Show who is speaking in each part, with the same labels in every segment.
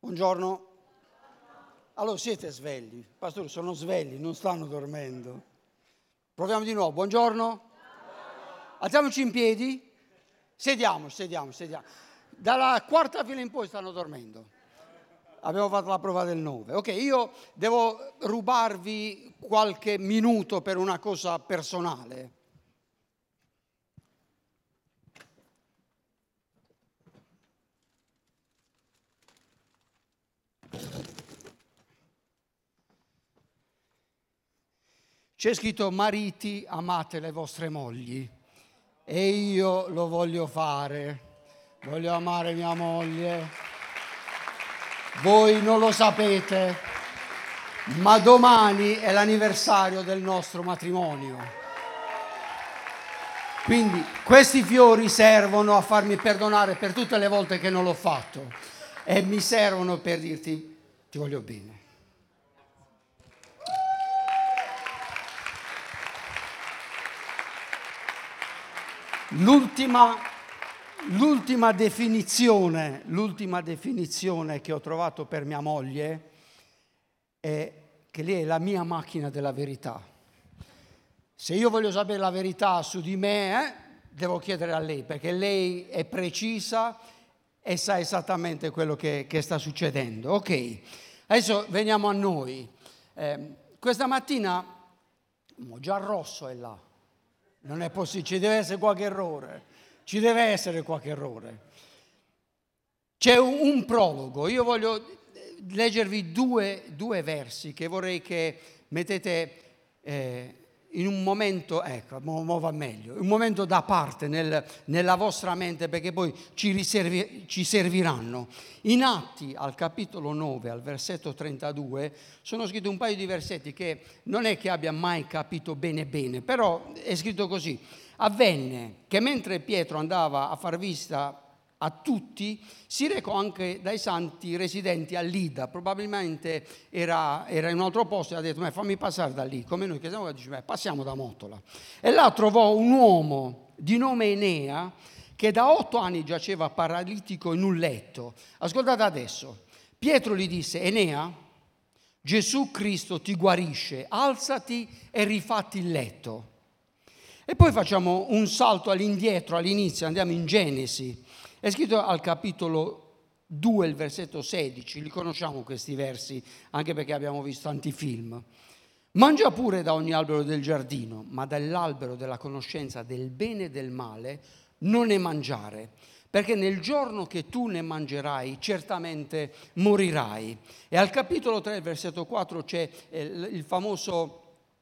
Speaker 1: Buongiorno. Allora, siete svegli? Pastore, sono svegli, non stanno dormendo. Proviamo di nuovo. Buongiorno. Alziamoci in piedi. Sediamo. Dalla quarta fila in poi stanno dormendo. Abbiamo fatto la prova del 9. Ok, io devo rubarvi qualche minuto per una cosa personale. C'è scritto: mariti, amate le vostre mogli. E io lo voglio fare. Voglio amare mia moglie. Voi non lo sapete, ma domani è l'anniversario del nostro matrimonio. Quindi questi fiori servono a farmi perdonare per tutte le volte che non l'ho fatto. E mi servono per dirti: ti voglio bene. L'ultima definizione che ho trovato per mia moglie è che lei è la mia macchina della verità. Se io voglio sapere la verità su di me, devo chiedere a lei, perché lei è precisa e sa esattamente quello che sta succedendo. Ok, adesso veniamo a noi. Questa mattina, già rosso è là. Non è possibile, ci deve essere qualche errore. C'è un prologo. Io voglio leggervi due versi che vorrei che mettete in un momento, ecco, mo va meglio, un momento da parte nella vostra mente, perché poi ci serviranno. In Atti, al capitolo 9, al versetto 32, sono scritti un paio di versetti che non è che abbia mai capito bene, però è scritto così. Avvenne che mentre Pietro andava a far visita a tutti, si recò anche dai santi residenti a Lida. Probabilmente era in un altro posto e ha detto: fammi passare da lì, come noi che siamo, dice, passiamo da Mottola. E là trovò un uomo di nome Enea che da 8 anni giaceva paralitico in un letto. Ascoltate adesso. Pietro gli disse: Enea, Gesù Cristo ti guarisce, alzati e rifatti il letto. E poi facciamo un salto all'inizio, andiamo in Genesi. È scritto al capitolo 2, il versetto 16, li conosciamo questi versi, anche perché abbiamo visto tanti film. Mangia pure da ogni albero del giardino, ma dall'albero della conoscenza del bene e del male non ne mangiare, perché nel giorno che tu ne mangerai certamente morirai. E al capitolo 3, versetto 4, c'è il famoso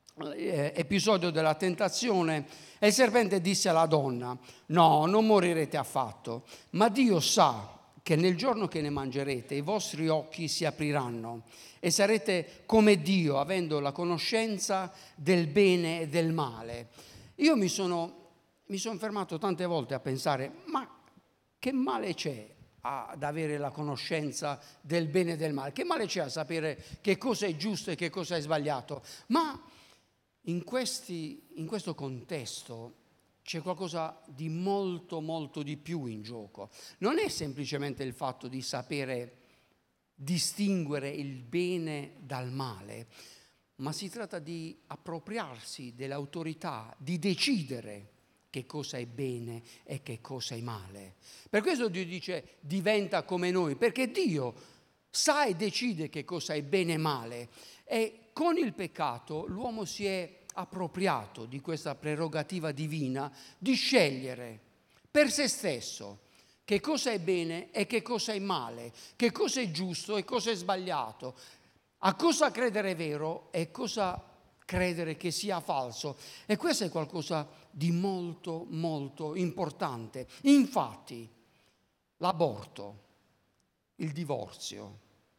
Speaker 1: episodio della tentazione, e il serpente disse alla donna: no, non morirete affatto, ma Dio sa che nel giorno che ne mangerete i vostri occhi si apriranno e sarete come Dio, avendo la conoscenza del bene e del male. Io mi sono fermato tante volte a pensare: ma che male c'è ad avere la conoscenza del bene e del male? Che male c'è a sapere che cosa è giusto e che cosa è sbagliato? Ma in questo contesto c'è qualcosa di molto, molto di più in gioco. Non è semplicemente il fatto di sapere distinguere il bene dal male, ma si tratta di appropriarsi dell'autorità, di decidere che cosa è bene e che cosa è male. Per questo Dio dice: diventa come noi, perché Dio sa e decide che cosa è bene e male. E con il peccato l'uomo si è appropriato di questa prerogativa divina di scegliere per se stesso che cosa è bene e che cosa è male, che cosa è giusto e cosa è sbagliato, a cosa credere vero e cosa credere che sia falso. E questo è qualcosa di molto, molto importante. Infatti, l'aborto, il divorzio,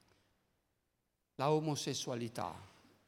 Speaker 1: la omosessualità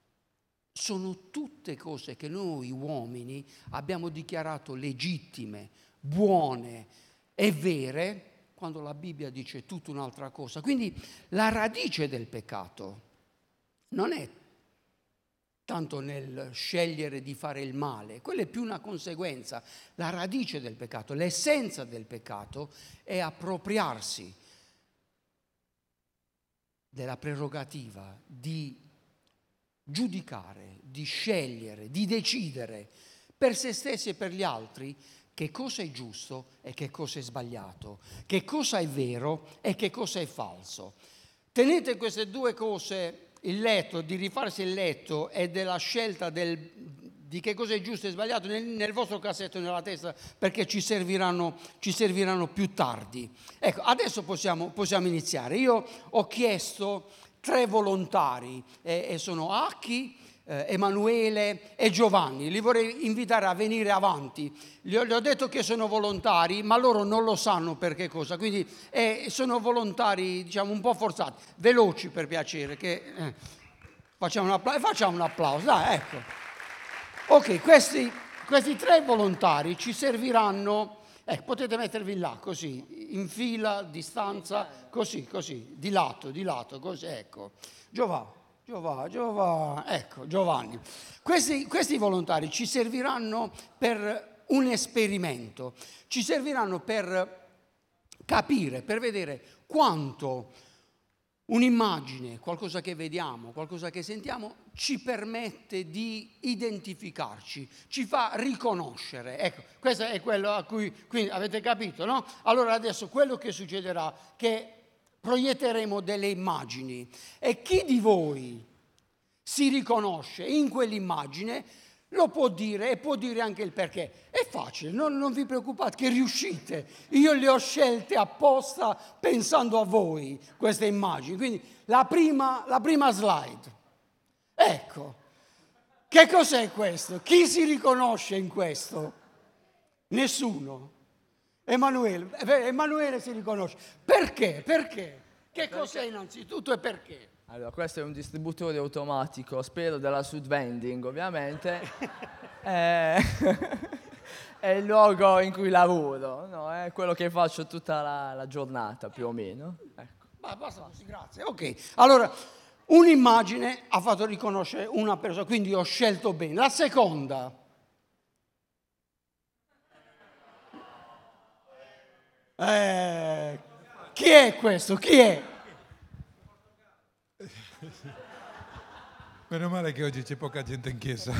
Speaker 1: sono tutte cose che noi uomini abbiamo dichiarato legittime, buone e vere, quando la Bibbia dice tutta un'altra cosa. Quindi la radice del peccato non è tanto nel scegliere di fare il male, quella è più una conseguenza. La radice del peccato, l'essenza del peccato è appropriarsi della prerogativa di giudicare, di scegliere, di decidere per se stessi e per gli altri che cosa è giusto e che cosa è sbagliato, che cosa è vero e che cosa è falso. Tenete queste due cose, il letto, di rifarsi il letto e della scelta di che cosa è giusto e sbagliato nel vostro cassetto, nella testa, perché ci serviranno più tardi. Ecco, adesso possiamo iniziare. Io ho chiesto 3 volontari e sono Aki, Emanuele e Giovanni. Li vorrei invitare a venire avanti. Gli ho detto che sono volontari, ma loro non lo sanno per che cosa, quindi sono volontari, diciamo, un po' forzati, veloci per piacere, facciamo un applauso, dai, ecco. Ok, questi 3 volontari ci serviranno, potete mettervi là, così, in fila, a distanza, così, di lato, così, ecco. Giovanni. Questi volontari ci serviranno per un esperimento, ci serviranno per capire, per vedere quanto un'immagine, qualcosa che vediamo, qualcosa che sentiamo, ci permette di identificarci, ci fa riconoscere. Ecco, questo è quello a cui, quindi avete capito, no? Allora adesso quello che succederà, che proietteremo delle immagini e chi di voi si riconosce in quell'immagine lo può dire e può dire anche il perché. È facile, non vi preoccupate che riuscite. Io le ho scelte apposta pensando a voi queste immagini. Quindi la prima slide. Ecco, che cos'è questo? Chi si riconosce in questo? Nessuno. Emanuele si riconosce. Perché? Che cos'è innanzitutto e perché?
Speaker 2: Allora, questo è un distributore automatico, spero della Sud Vending, ovviamente. È il luogo in cui lavoro, no? È quello che faccio tutta la giornata, più o meno. Ecco.
Speaker 1: Basta così, grazie. Ok, allora, un'immagine ha fatto riconoscere una persona, quindi ho scelto bene. La seconda. Chi è questo? Chi è?
Speaker 3: Meno male che oggi c'è poca gente in chiesa.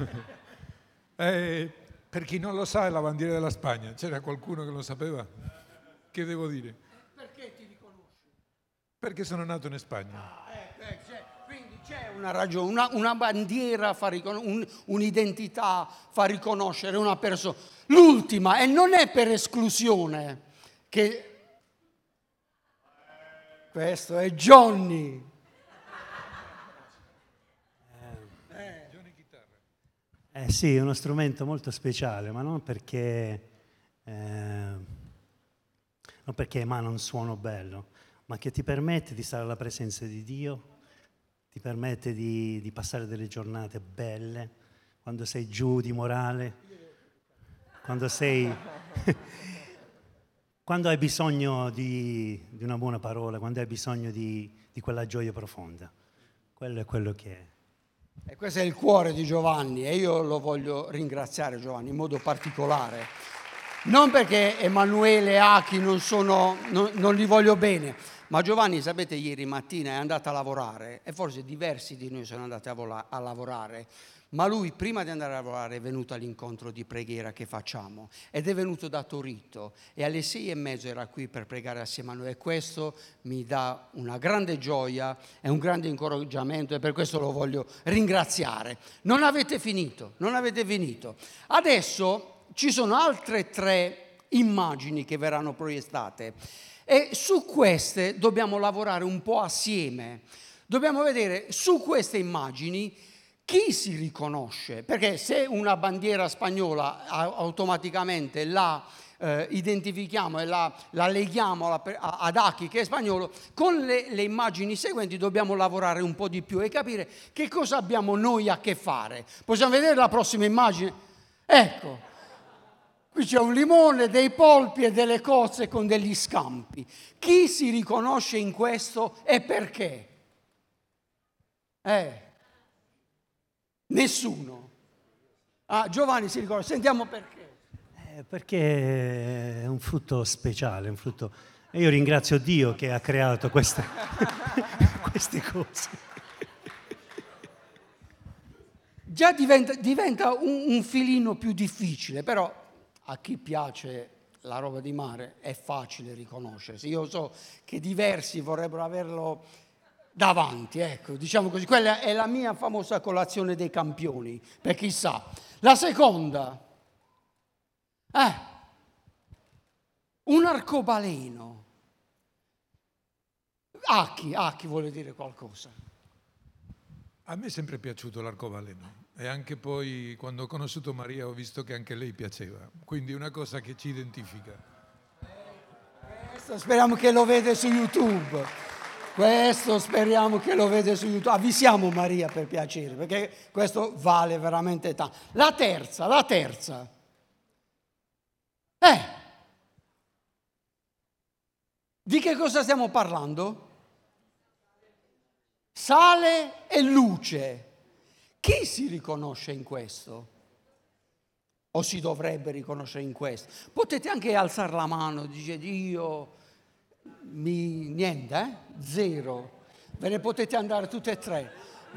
Speaker 3: Per chi non lo sa è la bandiera della Spagna. C'era qualcuno che lo sapeva? Che devo dire?
Speaker 1: Perché ti riconosci?
Speaker 3: Perché sono nato in Spagna.
Speaker 1: Quindi c'è una ragione, una bandiera fa un'identità fa riconoscere una persona. L'ultima, e non è per esclusione, che questo è Johnny.
Speaker 4: Sì, è uno strumento molto speciale, ma non perché emana un suono bello, ma che ti permette di stare alla presenza di Dio, ti permette di passare delle giornate belle, quando sei giù di morale, quando hai bisogno di una buona parola, quando hai bisogno di quella gioia profonda. Quello è quello che è.
Speaker 1: E questo è il cuore di Giovanni e io lo voglio ringraziare, Giovanni, in modo particolare. Non perché Emanuele e Aki non li voglio bene, ma Giovanni, sapete, ieri mattina è andato a lavorare e forse diversi di noi sono andati a lavorare, ma lui prima di andare a lavorare è venuto all'incontro di preghiera che facciamo ed è venuto da Torito e alle 6:30 era qui per pregare assieme a noi e questo mi dà una grande gioia e un grande incoraggiamento e per questo lo voglio ringraziare. Non avete finito. Adesso ci sono altre 3 immagini che verranno proiettate e su queste dobbiamo lavorare un po' assieme. Dobbiamo vedere su queste immagini chi si riconosce, perché se una bandiera spagnola automaticamente la identifichiamo e la leghiamo ad Aki che è spagnolo, con le immagini seguenti dobbiamo lavorare un po' di più e capire che cosa abbiamo noi a che fare. Possiamo vedere la prossima immagine? Ecco, qui c'è un limone, dei polpi e delle cozze con degli scampi. Chi si riconosce in questo e perché? Nessuno. Giovanni si ricorda, sentiamo perché.
Speaker 4: Perché è un frutto speciale, un frutto. E io ringrazio Dio che ha creato queste cose.
Speaker 1: Già diventa un filino più difficile, però a chi piace la roba di mare è facile riconoscersi. Io so che diversi vorrebbero averlo davanti, ecco, diciamo così. Quella è la mia famosa colazione dei campioni, per chi sa. La seconda, un arcobaleno. A chi vuole dire qualcosa?
Speaker 3: A me è sempre piaciuto l'arcobaleno e anche poi quando ho conosciuto Maria ho visto che anche lei piaceva, quindi è una cosa che ci identifica.
Speaker 1: Questo speriamo che lo vede su YouTube. Questo speriamo che lo vede su YouTube. Avvisiamo Maria per piacere, perché questo vale veramente tanto. La terza. Di che cosa stiamo parlando? Sale e luce. Chi si riconosce in questo? O si dovrebbe riconoscere in questo? Potete anche alzare la mano, dice Dio, niente, zero. Ve ne potete andare tutte e tre.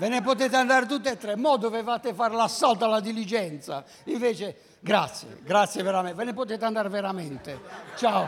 Speaker 1: Mo dovevate fare l'assalto alla diligenza. Invece, grazie veramente. Ve ne potete andare veramente. Ciao.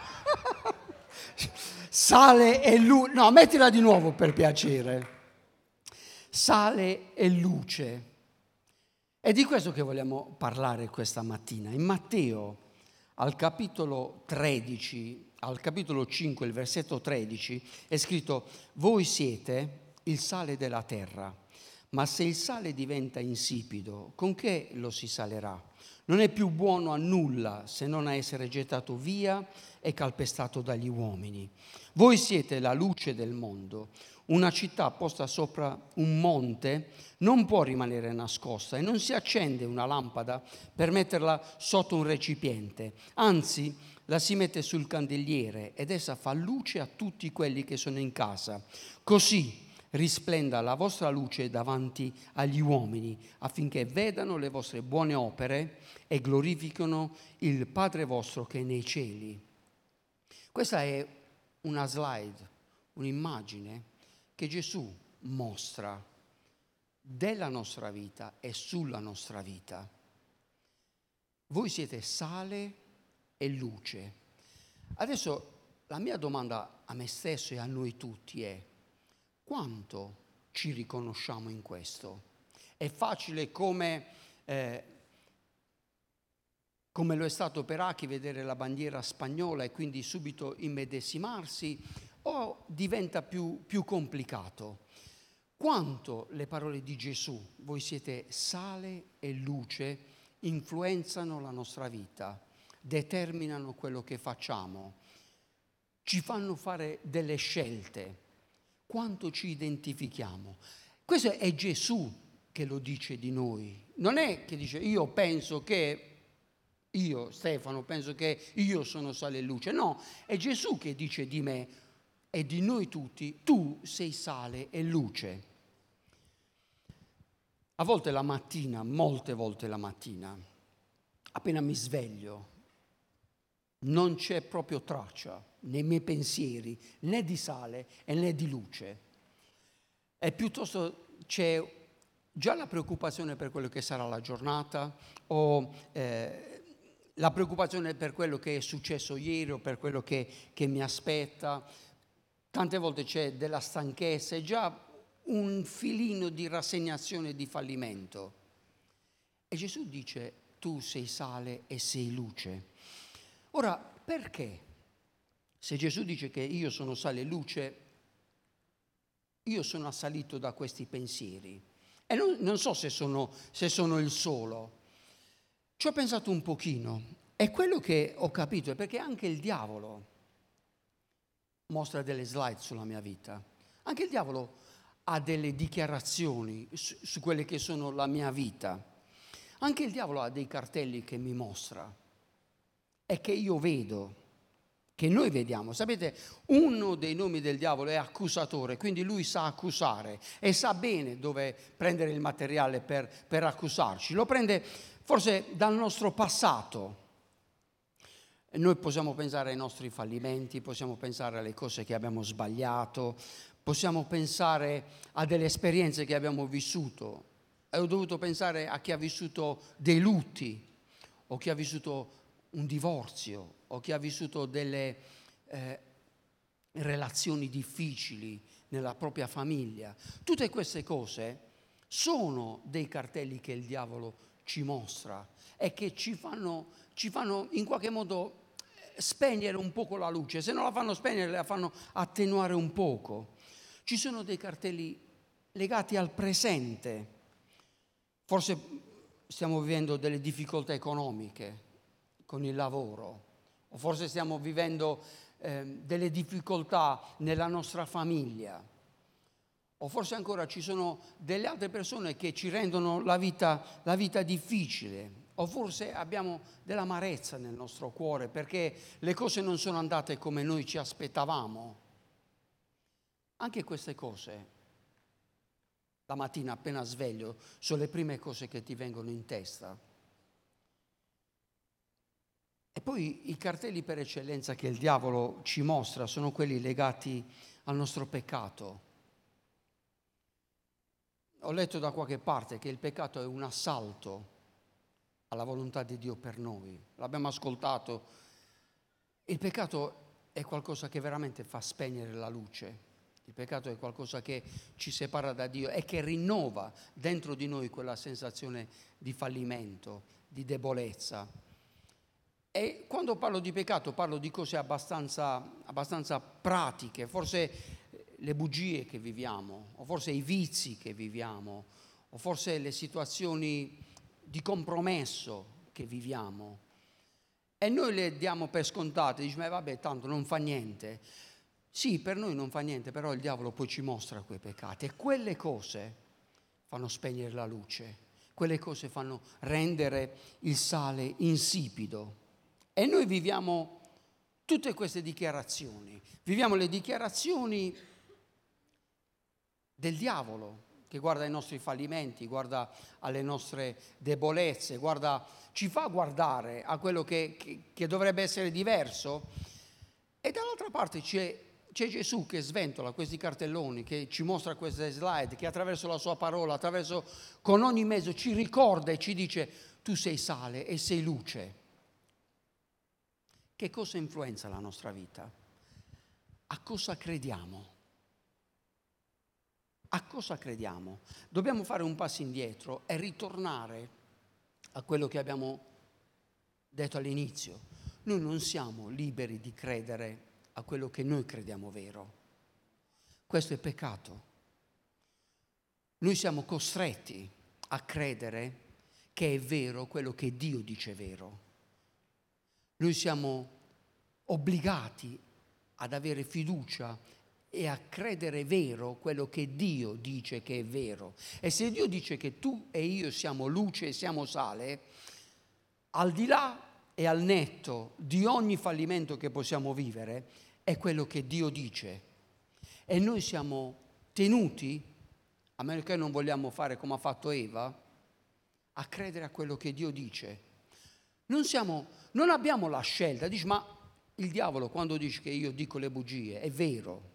Speaker 1: Sale e luce. No, mettila di nuovo per piacere. Sale e luce. È di questo che vogliamo parlare questa mattina. In Matteo, al capitolo 13, al capitolo 5, il versetto 13, è scritto: voi siete il sale della terra, ma se il sale diventa insipido, con che lo si salerà? Non è più buono a nulla se non a essere gettato via e calpestato dagli uomini. Voi siete la luce del mondo. Una città posta sopra un monte non può rimanere nascosta e non si accende una lampada per metterla sotto un recipiente. Anzi, la si mette sul candeliere ed essa fa luce a tutti quelli che sono in casa. Così risplenda la vostra luce davanti agli uomini, affinché vedano le vostre buone opere e glorificano il Padre vostro che è nei cieli. Questa è una slide, un'immagine che Gesù mostra della nostra vita e sulla nostra vita. Voi siete sale e luce. Adesso la mia domanda a me stesso e a noi tutti è: quanto ci riconosciamo in questo? È facile come lo è stato per Achi vedere la bandiera spagnola e quindi subito immedesimarsi, o diventa più complicato? Quanto le parole di Gesù, voi siete sale e luce, influenzano la nostra vita, determinano quello che facciamo, ci fanno fare delle scelte? Quanto ci identifichiamo? Questo è Gesù che lo dice di noi. Non è che dice io Stefano penso che io sono sale e luce. No, è Gesù che dice di me e di noi tutti: tu sei sale e luce. A volte la mattina, molte volte la mattina, appena mi sveglio, non c'è proprio traccia nei miei pensieri né di sale e né di luce. E piuttosto c'è già la preoccupazione per quello che sarà la giornata, o la preoccupazione per quello che è successo ieri o per quello che mi aspetta. Tante volte c'è della stanchezza e già un filino di rassegnazione e di fallimento. E Gesù dice: tu sei sale e sei luce. Ora, perché? Se Gesù dice che io sono sale e luce, io sono assalito da questi pensieri. E non so se sono il solo. Ci ho pensato un pochino e quello che ho capito è perché anche il diavolo mostra delle slide sulla mia vita. Anche il diavolo ha delle dichiarazioni su quelle che sono la mia vita. Anche il diavolo ha dei cartelli che mi mostra e che io vedo, che noi vediamo. Sapete, uno dei nomi del diavolo è accusatore, quindi lui sa accusare e sa bene dove prendere il materiale per accusarci. Lo prende forse dal nostro passato. Noi possiamo pensare ai nostri fallimenti, possiamo pensare alle cose che abbiamo sbagliato, possiamo pensare a delle esperienze che abbiamo vissuto. Ho dovuto pensare a chi ha vissuto dei lutti, o chi ha vissuto un divorzio, o chi ha vissuto delle relazioni difficili nella propria famiglia. Tutte queste cose sono dei cartelli che il diavolo ci mostra e che ci fanno in qualche modo spegnere un poco la luce. Se non la fanno spegnere, la fanno attenuare un poco. Ci sono dei cartelli legati al presente. Forse stiamo vivendo delle difficoltà economiche con il lavoro, o forse stiamo vivendo delle difficoltà nella nostra famiglia, o forse ancora ci sono delle altre persone che ci rendono la vita difficile, o forse abbiamo dell'amarezza nel nostro cuore perché le cose non sono andate come noi ci aspettavamo. Anche queste cose, la mattina appena sveglio, sono le prime cose che ti vengono in testa. E poi i cartelli per eccellenza che il diavolo ci mostra sono quelli legati al nostro peccato. Ho letto da qualche parte che il peccato è un assalto alla volontà di Dio per noi. L'abbiamo ascoltato. Il peccato è qualcosa che veramente fa spegnere la luce. Il peccato è qualcosa che ci separa da Dio e che rinnova dentro di noi quella sensazione di fallimento, di debolezza. E quando parlo di peccato parlo di cose abbastanza pratiche, forse le bugie che viviamo, o forse i vizi che viviamo, o forse le situazioni di compromesso che viviamo. E noi le diamo per scontate, diciamo vabbè tanto non fa niente. Sì, per noi non fa niente, però il diavolo poi ci mostra quei peccati e quelle cose fanno spegnere la luce, quelle cose fanno rendere il sale insipido. E noi viviamo tutte queste dichiarazioni, viviamo le dichiarazioni del diavolo che guarda ai nostri fallimenti, guarda alle nostre debolezze, ci fa guardare a quello che dovrebbe essere diverso. E dall'altra parte c'è Gesù che sventola questi cartelloni, che ci mostra queste slide, che attraverso la sua parola, con ogni mezzo ci ricorda e ci dice: tu sei sale e sei luce. Che cosa influenza la nostra vita? A cosa crediamo? A cosa crediamo? Dobbiamo fare un passo indietro e ritornare a quello che abbiamo detto all'inizio. Noi non siamo liberi di credere a quello che noi crediamo vero. Questo è peccato. Noi siamo costretti a credere che è vero quello che Dio dice vero. Noi siamo obbligati ad avere fiducia e a credere vero quello che Dio dice che è vero. E se Dio dice che tu e io siamo luce e siamo sale, al di là e al netto di ogni fallimento che possiamo vivere, è quello che Dio dice. E noi siamo tenuti, a meno che non vogliamo fare come ha fatto Eva, a credere a quello che Dio dice. Non abbiamo la scelta. Dici, ma il diavolo quando dice che io dico le bugie, è vero.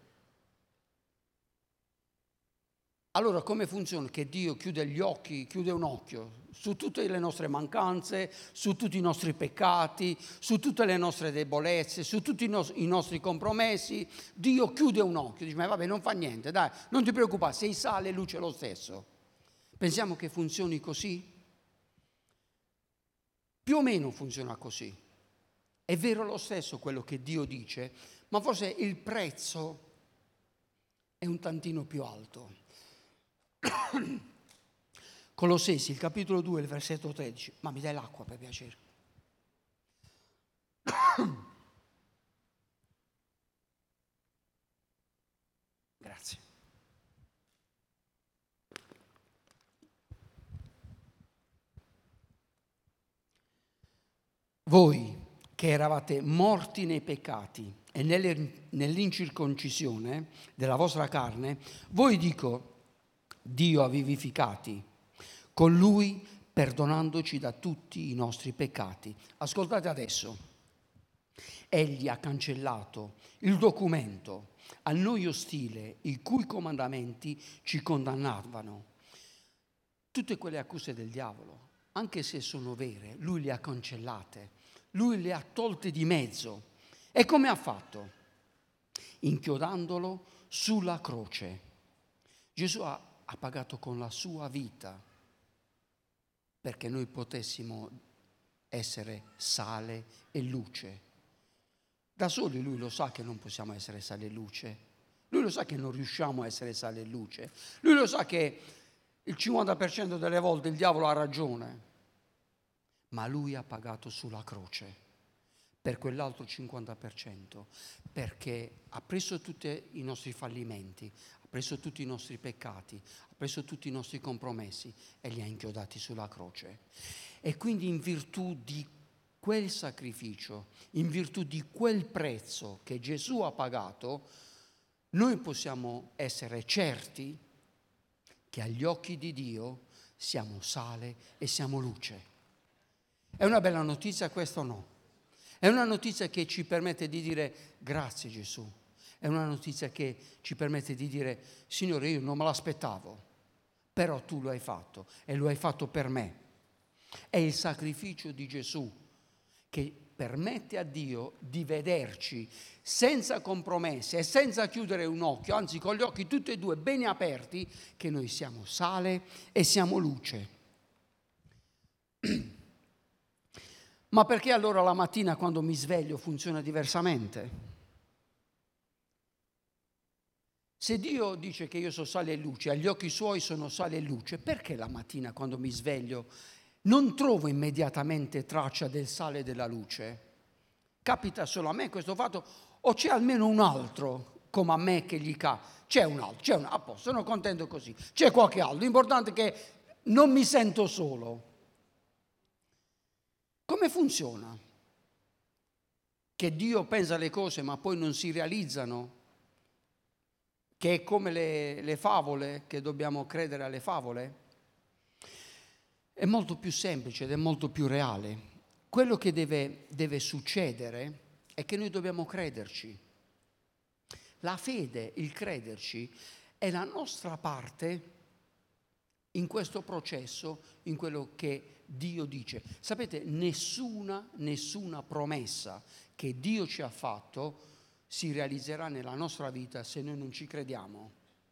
Speaker 1: Allora come funziona che Dio chiude gli occhi, chiude un occhio su tutte le nostre mancanze, su tutti i nostri peccati, su tutte le nostre debolezze, su tutti i nostri compromessi? Dio chiude un occhio, dice ma vabbè non fa niente, dai, non ti preoccupare, sei sale e luce lo stesso. Pensiamo che funzioni così? Più o meno funziona così. È vero lo stesso quello che Dio dice, ma forse il prezzo è un tantino più alto. Colossesi, il capitolo 2, il versetto 13. Ma mi dai l'acqua per piacere? Grazie. Voi che eravate morti nei peccati e nell'incirconcisione della vostra carne, voi dico Dio ha vivificati con Lui perdonandoci da tutti i nostri peccati. Ascoltate adesso. Egli ha cancellato il documento a noi ostile, i cui comandamenti ci condannavano. Tutte quelle accuse del diavolo, anche se sono vere, lui le ha cancellate, lui le ha tolte di mezzo. E come ha fatto? Inchiodandolo sulla croce. Gesù ha pagato con la sua vita perché noi potessimo essere sale e luce. Da soli lui lo sa che non possiamo essere sale e luce. Lui lo sa che non riusciamo a essere sale e luce. Lui lo sa che il 50% delle volte il diavolo ha ragione. Ma lui ha pagato sulla croce per quell'altro 50%, perché ha preso tutti i nostri fallimenti, ha preso tutti i nostri peccati, ha preso tutti i nostri compromessi e li ha inchiodati sulla croce. E quindi in virtù di quel sacrificio, in virtù di quel prezzo che Gesù ha pagato, noi possiamo essere certi che agli occhi di Dio siamo sale e siamo luce. È una bella notizia questa o no? È una notizia che ci permette di dire grazie Gesù. È una notizia che ci permette di dire Signore, io non me l'aspettavo, però tu lo hai fatto e lo hai fatto per me. È il sacrificio di Gesù che permette a Dio di vederci senza compromessi e senza chiudere un occhio, anzi con gli occhi tutti e due bene aperti, che noi siamo sale e siamo luce. Ma perché allora la mattina quando mi sveglio funziona diversamente? Se Dio dice che io sono sale e luce, agli occhi suoi sono sale e luce, perché la mattina quando mi sveglio non trovo immediatamente traccia del sale e della luce? Capita solo a me questo fatto o c'è almeno un altro come a me che gli ca? C'è un altro, a posto, sono contento così. C'è qualche altro, l'importante è che non mi sento solo. Come funziona? Che Dio pensa le cose ma poi non si realizzano? Che è come le favole, che dobbiamo credere alle favole? È molto più semplice ed è molto più reale. Quello che deve succedere è che noi dobbiamo crederci. La fede, il crederci, è la nostra parte in questo processo, in quello che Dio dice. Sapete, nessuna promessa che Dio ci ha fatto si realizzerà nella nostra vita se noi non ci crediamo.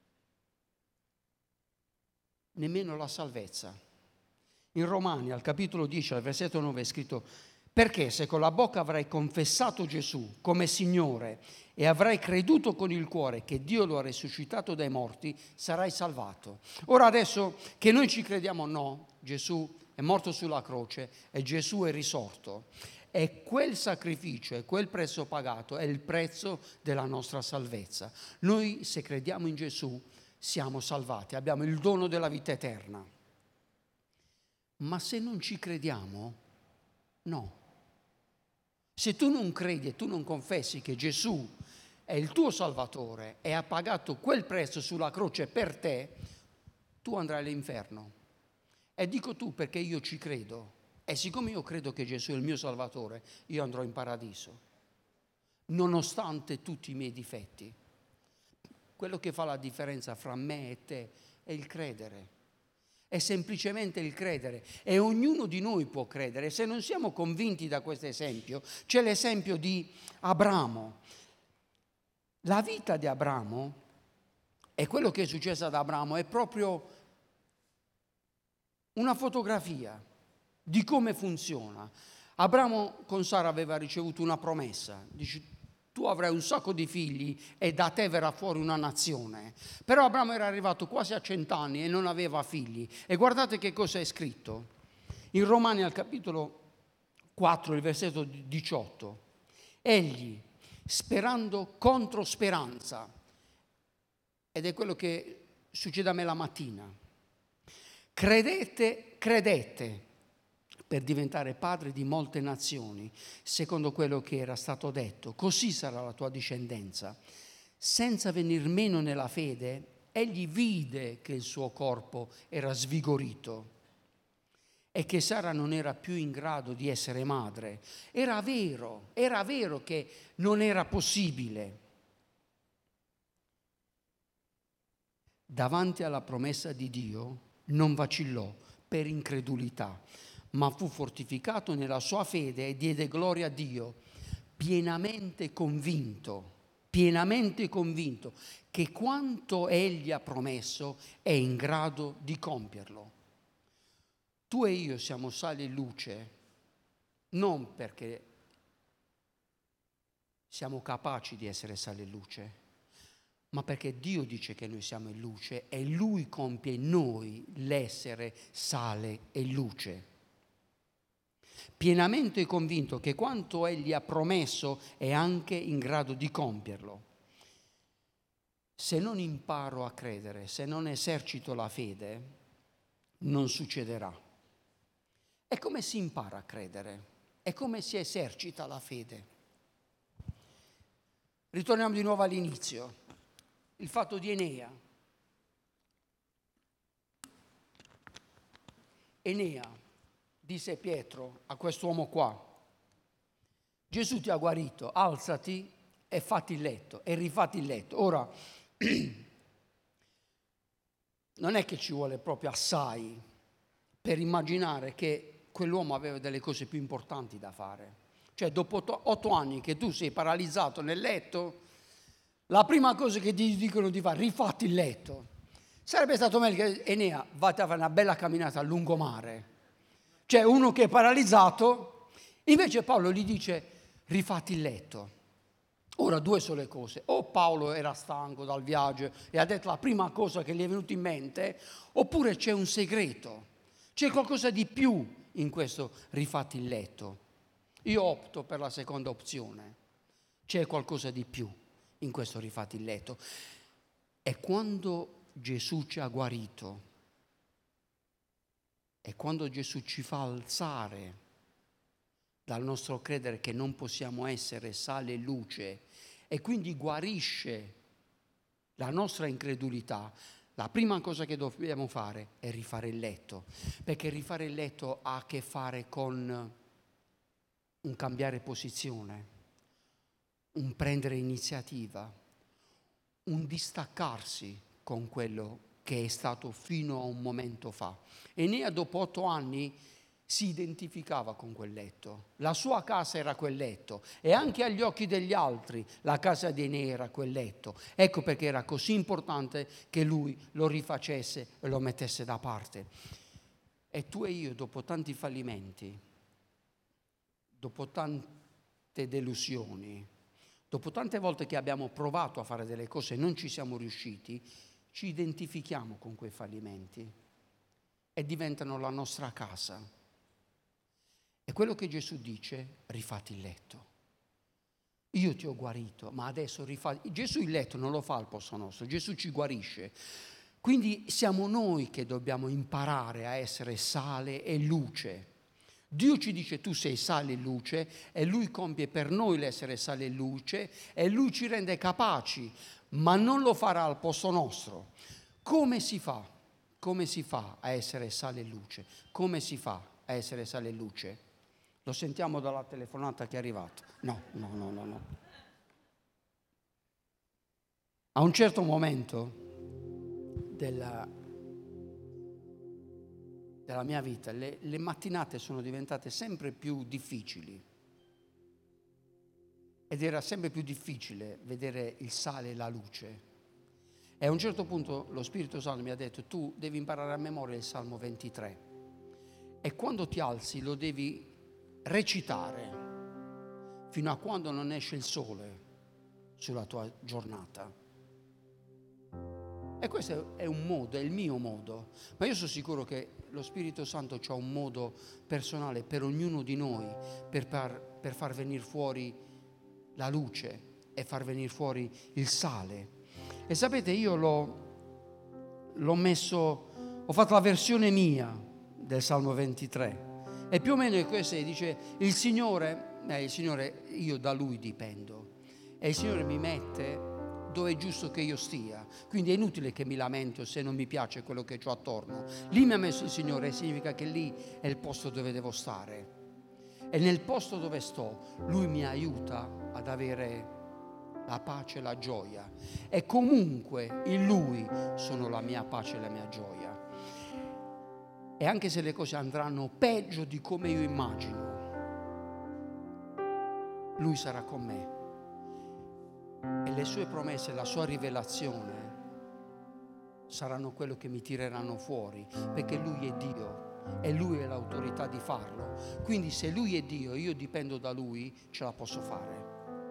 Speaker 1: Nemmeno la salvezza. In Romani, al capitolo 10, al versetto 9 è scritto: perché se con la bocca avrai confessato Gesù come Signore e avrai creduto con il cuore che Dio lo ha risuscitato dai morti, sarai salvato. Ora adesso che noi ci crediamo, no, Gesù è morto sulla croce e Gesù è risorto. E quel sacrificio e quel prezzo pagato è il prezzo della nostra salvezza. Noi se crediamo in Gesù siamo salvati, abbiamo il dono della vita eterna. Ma se non ci crediamo, no. Se tu non credi e tu non confessi che Gesù è il tuo Salvatore e ha pagato quel prezzo sulla croce per te, tu andrai all'inferno. E dico tu perché io ci credo. E siccome io credo che Gesù è il mio Salvatore, io andrò in paradiso, nonostante tutti i miei difetti. Quello che fa la differenza fra me e te è il credere. È semplicemente il credere. E ognuno di noi può credere. Se non siamo convinti da questo esempio, c'è l'esempio di Abramo. La vita di Abramo e quello che è successo ad Abramo è proprio una fotografia di come funziona. Abramo con Sara aveva ricevuto una promessa, dice: tu avrai un sacco di figli e da te verrà fuori una nazione. Però Abramo era arrivato quasi a 100 anni e non aveva figli. E guardate che cosa è scritto in Romani al capitolo 4, il versetto 18. Egli, sperando contro speranza, ed è quello che succede a me la mattina, credette per diventare padre di molte nazioni, secondo quello che era stato detto. Così sarà la tua discendenza. Senza venir meno nella fede, egli vide che il suo corpo era svigorito e che Sara non era più in grado di essere madre. Era vero che non era possibile. davanti alla promessa di Dio non vacillò per incredulità, ma fu fortificato nella sua fede e diede gloria a Dio, pienamente convinto che quanto Egli ha promesso è in grado di compierlo. Tu e io siamo sale e luce non perché siamo capaci di essere sale e luce, ma perché Dio dice che noi siamo in luce e Lui compie in noi l'essere sale e luce. Pienamente convinto che quanto Egli ha promesso è anche in grado di compierlo. Se non imparo a credere, se non esercito la fede, non succederà. E come si impara a credere? E come si esercita la fede? Ritorniamo di nuovo all'inizio. Il fatto di Enea. Enea disse Pietro a quest'uomo qua: Gesù ti ha guarito, alzati e fatti il letto, e rifatti il letto. Ora, non è che ci vuole proprio assai per immaginare che quell'uomo aveva delle cose più importanti da fare. Cioè, dopo 8 anni che tu sei paralizzato nel letto, la prima cosa che ti dicono di fare, rifatti il letto. Sarebbe stato meglio che Enea vada a fare una bella camminata a lungomare. Cioè, uno che è paralizzato, invece Paolo gli dice, rifatti il letto. Ora, 2 sono le cose: o Paolo era stanco dal viaggio e ha detto la prima cosa che gli è venuta in mente, oppure c'è un segreto, c'è qualcosa di più in questo rifatti il letto. Io opto per la seconda opzione, c'è qualcosa di più in questo rifatti il letto. E quando Gesù ci ha guarito, e quando Gesù ci fa alzare dal nostro credere che non possiamo essere sale e luce, e quindi guarisce la nostra incredulità, la prima cosa che dobbiamo fare è rifare il letto, perché rifare il letto ha a che fare con un cambiare posizione, un prendere iniziativa, un distaccarsi con quello che è stato fino a un momento fa. Enea dopo 8 anni si identificava con quel letto, la sua casa era quel letto, e anche agli occhi degli altri la casa di Enea era quel letto. Ecco perché era così importante che lui lo rifacesse e lo mettesse da parte. E tu e io, dopo tanti fallimenti, dopo tante delusioni, dopo tante volte che abbiamo provato a fare delle cose e non ci siamo riusciti, ci identifichiamo con quei fallimenti e diventano la nostra casa. E quello che Gesù dice, rifatti il letto. Io ti ho guarito, ma adesso rifatti. Gesù il letto non lo fa al posto nostro, Gesù ci guarisce. Quindi siamo noi che dobbiamo imparare a essere sale e luce. Dio ci dice tu sei sale e luce, e Lui compie per noi l'essere sale e luce, e Lui ci rende capaci, ma non lo farà al posto nostro. Come si fa? Come si fa a essere sale e luce? Come si fa a essere sale e luce? Lo sentiamo dalla telefonata che è arrivata. No. A un certo momento della mia vita, le mattinate sono diventate sempre più difficili. Ed era sempre più difficile vedere il sale e la luce. E a un certo punto lo Spirito Santo mi ha detto, tu devi imparare a memoria il Salmo 23. E quando ti alzi lo devi recitare fino a quando non esce il sole sulla tua giornata. E questo è un modo, è il mio modo, ma io sono sicuro che lo Spirito Santo ha un modo personale per ognuno di noi per far venire fuori la luce e far venire fuori il sale. E sapete, io l'ho messo, ho fatto la versione mia del Salmo 23. E più o meno è questo, dice, il Signore, io da Lui dipendo, e il Signore mi mette dove è giusto che io stia, quindi è inutile che mi lamento se non mi piace quello che ho attorno. Lì mi ha messo il Signore, significa che lì è il posto dove devo stare, e nel posto dove sto Lui mi aiuta ad avere la pace e la gioia. E comunque in Lui sono la mia pace e la mia gioia. E anche se le cose andranno peggio di come io immagino, Lui sarà con me. E le sue promesse, la sua rivelazione saranno quello che mi tireranno fuori, perché Lui è Dio e Lui ha l'autorità di farlo. Quindi se Lui è Dio e io dipendo da Lui, ce la posso fare.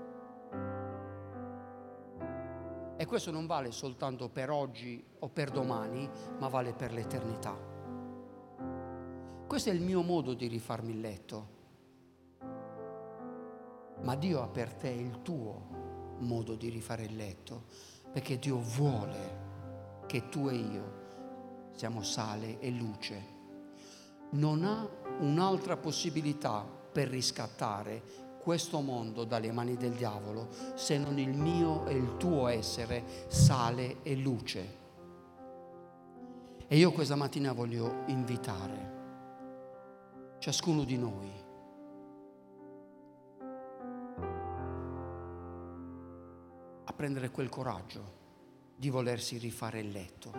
Speaker 1: E questo non vale soltanto per oggi o per domani, ma vale per l'eternità. Questo è il mio modo di rifarmi il letto, ma Dio ha per te il tuo modo di rifare il letto, perché Dio vuole che tu e io siamo sale e luce. Non ha un'altra possibilità per riscattare questo mondo dalle mani del diavolo se non il mio e il tuo essere sale e luce. E io questa mattina voglio invitare ciascuno di noi a prendere quel coraggio di volersi rifare il letto,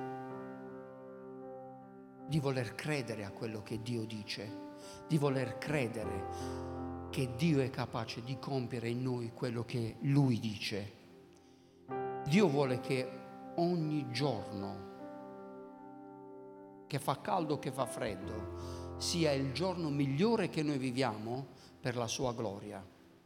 Speaker 1: di voler credere a quello che Dio dice, di voler credere che Dio è capace di compiere in noi quello che Lui dice. Dio vuole che ogni giorno, che fa caldo o che fa freddo, sia il giorno migliore che noi viviamo per la sua gloria.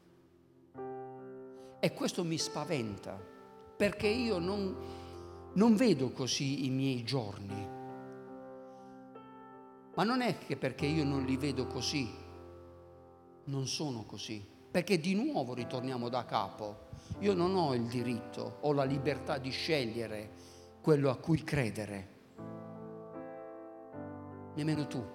Speaker 1: E questo mi spaventa, perché io non vedo così i miei giorni. Ma non è che perché io non li vedo così, non sono così. Perché di nuovo ritorniamo da capo. Io non ho il diritto o la libertà di scegliere quello a cui credere. Nemmeno tu.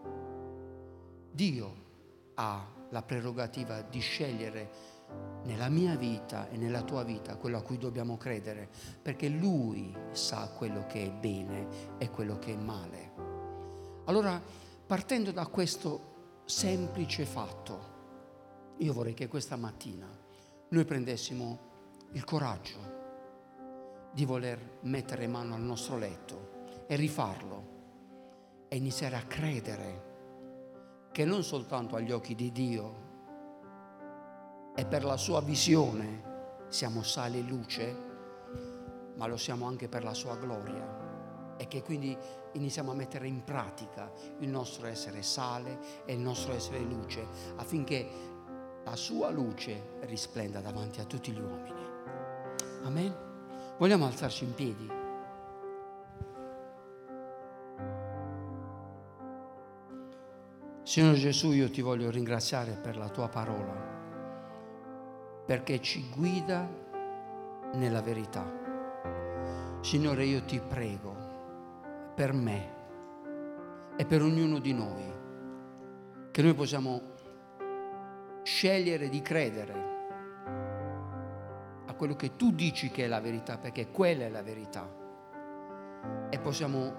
Speaker 1: Dio ha la prerogativa di scegliere nella mia vita e nella tua vita quello a cui dobbiamo credere, perché Lui sa quello che è bene e quello che è male. Allora, partendo da questo semplice fatto, io vorrei che questa mattina noi prendessimo il coraggio di voler mettere mano al nostro letto e rifarlo e iniziare a credere che non soltanto agli occhi di Dio e per la sua visione siamo sale e luce, ma lo siamo anche per la sua gloria, e che quindi iniziamo a mettere in pratica il nostro essere sale e il nostro essere luce, affinché la sua luce risplenda davanti a tutti gli uomini. Amen. Vogliamo alzarci in piedi? Signore Gesù, io ti voglio ringraziare per la tua parola, perché ci guida nella verità. Signore, io ti prego per me e per ognuno di noi, che noi possiamo scegliere di credere a quello che tu dici che è la verità, perché quella è la verità, e possiamo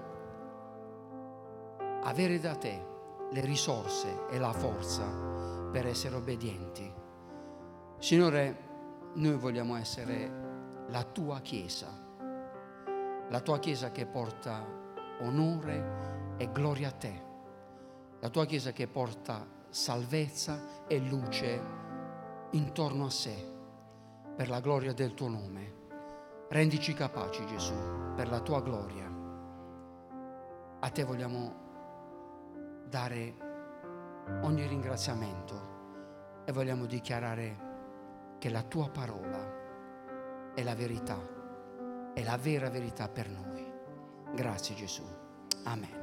Speaker 1: avere da te le risorse e la forza per essere obbedienti. Signore, noi vogliamo essere la tua Chiesa che porta onore e gloria a te, la tua Chiesa che porta salvezza e luce intorno a sé, per la gloria del tuo nome. Rendici capaci, Gesù, per la tua gloria. A te vogliamo dare ogni ringraziamento e vogliamo dichiarare che la tua parola è la verità, è la vera verità per noi. Grazie Gesù. Amen.